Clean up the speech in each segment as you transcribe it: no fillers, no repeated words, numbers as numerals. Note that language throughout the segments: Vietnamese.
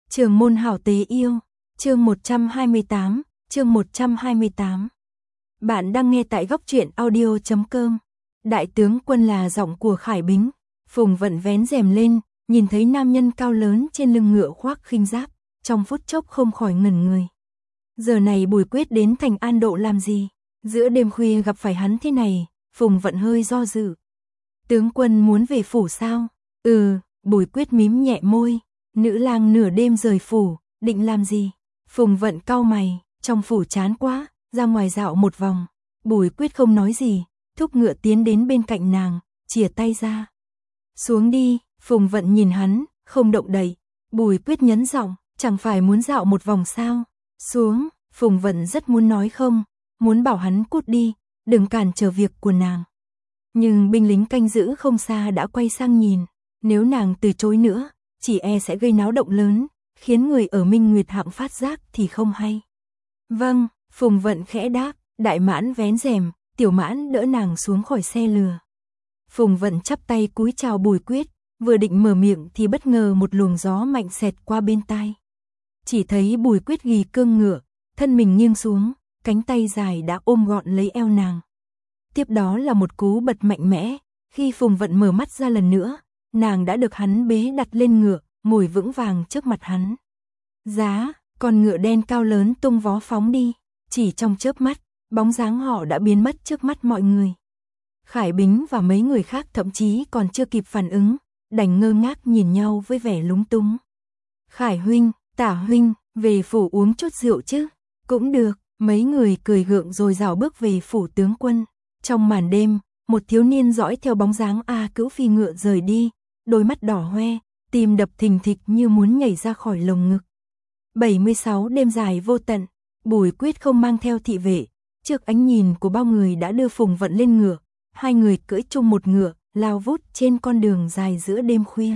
Trường môn hảo tế yêu, chương 128, chương 128. Bạn đang nghe tại góc truyện audio.com. Đại tướng quân là giọng của Khải Bính. Phùng Vận vén rèm lên, nhìn thấy nam nhân cao lớn trên lưng ngựa khoác khinh giáp, trong phút chốc không khỏi ngẩn người. Giờ này Bùi Quyết đến thành An Độ làm gì? Giữa đêm khuya gặp phải hắn thế này, Phùng Vận hơi do dự. Tướng quân muốn về phủ sao? Bùi Quyết mím nhẹ môi. Nữ lang nửa đêm rời phủ, định làm gì? Phùng Vận cau mày, trong phủ chán quá, ra ngoài dạo một vòng. Bùi Quyết không nói gì, thúc ngựa tiến đến bên cạnh nàng, chìa tay ra. Xuống đi, Phùng Vận nhìn hắn, không động đậy. Bùi Quyết nhấn giọng, chẳng phải muốn dạo một vòng sao? Xuống, Phùng Vận rất muốn nói không, muốn bảo hắn cút đi, đừng cản trở việc của nàng. Nhưng binh lính canh giữ không xa đã quay sang nhìn, nếu nàng từ chối nữa, chỉ e sẽ gây náo động lớn, khiến người ở Minh Nguyệt Hạng phát giác thì không hay. Vâng, Phùng Vận khẽ đáp, Đại Mãn vén rèm, Tiểu Mãn đỡ nàng xuống khỏi xe lừa. Phùng Vận chắp tay cúi chào Bùi Quyết, vừa định mở miệng thì bất ngờ một luồng gió mạnh xẹt qua bên tai. Chỉ thấy Bùi Quyết ghi cương ngựa, thân mình nghiêng xuống, cánh tay dài đã ôm gọn lấy eo nàng. Tiếp đó là một cú bật mạnh mẽ, khi Phùng Vận mở mắt ra lần nữa, nàng đã được hắn bế đặt lên ngựa, ngồi vững vàng trước mặt hắn. Giá, con ngựa đen cao lớn tung vó phóng đi, chỉ trong chớp mắt, bóng dáng họ đã biến mất trước mắt mọi người. Khải Bính và mấy người khác thậm chí còn chưa kịp phản ứng, đành ngơ ngác nhìn nhau với vẻ lúng túng. Khải huynh, Tả huynh, về phủ uống chút rượu chứ? Cũng được, mấy người cười gượng rồi rảo bước về phủ tướng quân. Trong màn đêm, một thiếu niên dõi theo bóng dáng A Cữu phi ngựa rời đi, đôi mắt đỏ hoe, tim đập thình thịch như muốn nhảy ra khỏi lồng ngực. 76 đêm dài vô tận, Bùi Quyết không mang theo thị vệ, trước ánh nhìn của bao người đã đưa Phùng Vận lên ngựa, hai người cưỡi chung một ngựa, lao vút trên con đường dài giữa đêm khuya.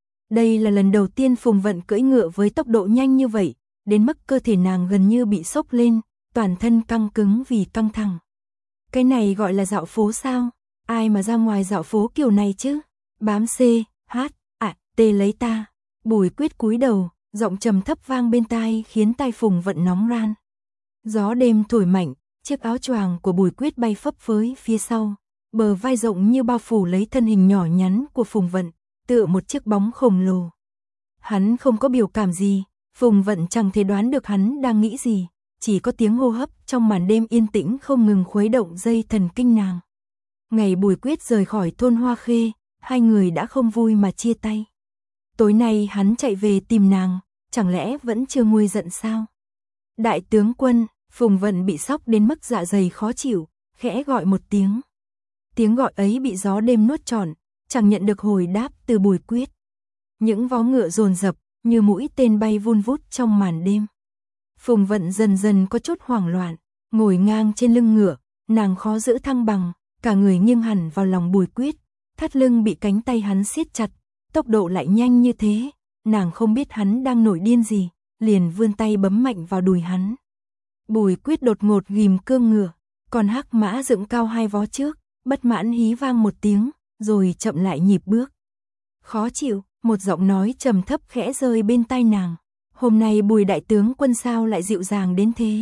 Đây là lần đầu tiên Phùng Vận cưỡi ngựa với tốc độ nhanh như vậy, đến mức cơ thể nàng gần như bị sốc lên, toàn thân căng cứng vì căng thẳng. Cái này gọi là dạo phố sao? Ai mà ra ngoài dạo phố kiểu này chứ? Bám C, H, T lấy ta. Bùi Quyết cúi đầu, giọng trầm thấp vang bên tai khiến tai Phùng Vận nóng ran. Gió đêm thổi mạnh, chiếc áo choàng của Bùi Quyết bay phấp phới phía sau, bờ vai rộng như bao phủ lấy thân hình nhỏ nhắn của Phùng Vận, tựa một chiếc bóng khổng lồ. Hắn không có biểu cảm gì, Phùng Vận chẳng thể đoán được hắn đang nghĩ gì, chỉ có tiếng hô hấp trong màn đêm yên tĩnh không ngừng khuấy động dây thần kinh nàng. Ngày Bùi Quyết rời khỏi thôn Hoa Khê, hai người đã không vui mà chia tay. Tối nay hắn chạy về tìm nàng, chẳng lẽ vẫn chưa nguôi giận sao? Đại tướng quân, Phùng Vận bị sốc đến mức dạ dày khó chịu, khẽ gọi một tiếng. Tiếng gọi ấy bị gió đêm nuốt trọn, chẳng nhận được hồi đáp từ Bùi Quyết. Những vó ngựa dồn dập, như mũi tên bay vun vút trong màn đêm. Phùng Vận dần dần có chút hoảng loạn, ngồi ngang trên lưng ngựa, nàng khó giữ thăng bằng, cả người nghiêng hẳn vào lòng Bùi Quyết, thắt lưng bị cánh tay hắn siết chặt, tốc độ lại nhanh như thế, nàng không biết hắn đang nổi điên gì, liền vươn tay bấm mạnh vào đùi hắn. Bùi Quyết đột ngột ghim cương ngựa, còn hắc mã dựng cao hai vó trước, bất mãn hí vang một tiếng, rồi chậm lại nhịp bước. Khó chịu, một giọng nói trầm thấp khẽ rơi bên tai nàng. Hôm nay Bùi đại tướng quân sao lại dịu dàng đến thế?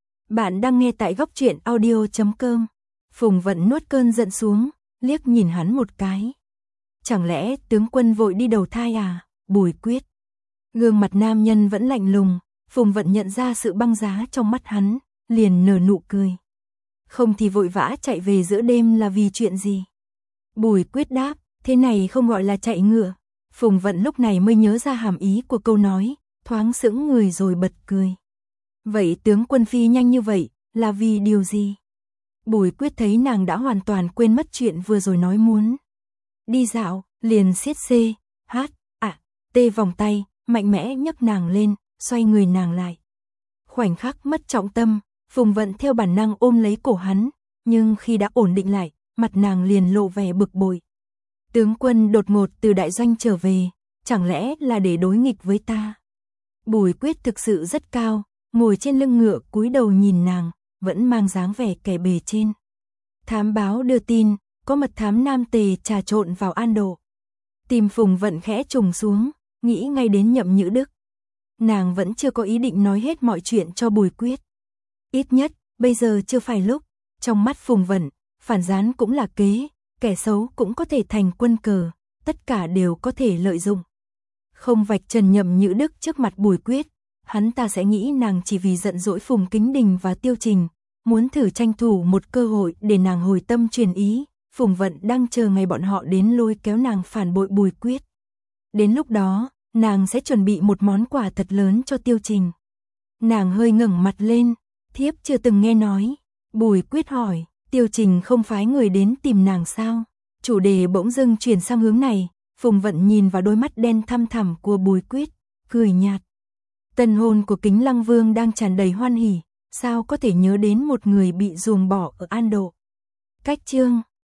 Bạn đang nghe tại góc truyện audio.com. Phùng Vận nuốt cơn giận xuống, liếc nhìn hắn một cái. Chẳng lẽ tướng quân vội đi đầu thai à? Bùi Quyết. Gương mặt nam nhân vẫn lạnh lùng, Phùng Vận nhận ra sự băng giá trong mắt hắn, liền nở nụ cười. Không thì vội vã chạy về giữa đêm là vì chuyện gì? Bùi Quyết đáp, thế này không gọi là chạy ngựa. Phùng Vận lúc này mới nhớ ra hàm ý của câu nói, thoáng sững người rồi bật cười. Vậy tướng quân phi nhanh như vậy, là vì điều gì? Bùi Quyết thấy nàng đã hoàn toàn quên mất chuyện vừa rồi nói muốn đi dạo, liền siết C, H, T vòng tay, mạnh mẽ nhấc nàng lên, xoay người nàng lại. Khoảnh khắc mất trọng tâm, Phùng Vận theo bản năng ôm lấy cổ hắn, nhưng khi đã ổn định lại, mặt nàng liền lộ vẻ bực bội. Tướng quân đột ngột từ đại doanh trở về, chẳng lẽ là để đối nghịch với ta? Bùi Quyết thực sự rất cao, ngồi trên lưng ngựa cúi đầu nhìn nàng, vẫn mang dáng vẻ kẻ bề trên. Thám báo đưa tin, có mật thám Nam Tề trà trộn vào An Độ. Tim Phùng Vận khẽ trùng xuống, nghĩ ngay đến Nhậm Nhữ Đức. nàng vẫn chưa có ý định nói hết mọi chuyện cho Bùi Quyết. Ít nhất, bây giờ chưa phải lúc. Trong mắt Phùng Vận, phản gián cũng là kế, kẻ xấu cũng có thể thành quân cờ, tất cả đều có thể lợi dụng. Không vạch trần Nhậm Nhữ Đức trước mặt Bùi Quyết, hắn ta sẽ nghĩ nàng chỉ vì giận dỗi Phùng Kính Đình và Tiêu Trình, muốn thử tranh thủ một cơ hội để nàng hồi tâm chuyển ý. Phùng Vận đang chờ ngày bọn họ đến lôi kéo nàng phản bội Bùi Quyết. Đến lúc đó, nàng sẽ chuẩn bị một món quà thật lớn cho Tiêu Trình. Nàng hơi ngẩng mặt lên, thiếp chưa từng nghe nói. Bùi Quyết hỏi, Tiêu Trình không phái người đến tìm nàng sao? Chủ đề bỗng dưng chuyển sang hướng này, Phùng Vận nhìn vào đôi mắt đen thăm thẳm của Bùi Quyết, cười nhạt. Tân hôn của Kính Lăng Vương đang tràn đầy hoan hỉ, sao có thể nhớ đến một người bị ruồng bỏ ở An Độ. Cách chương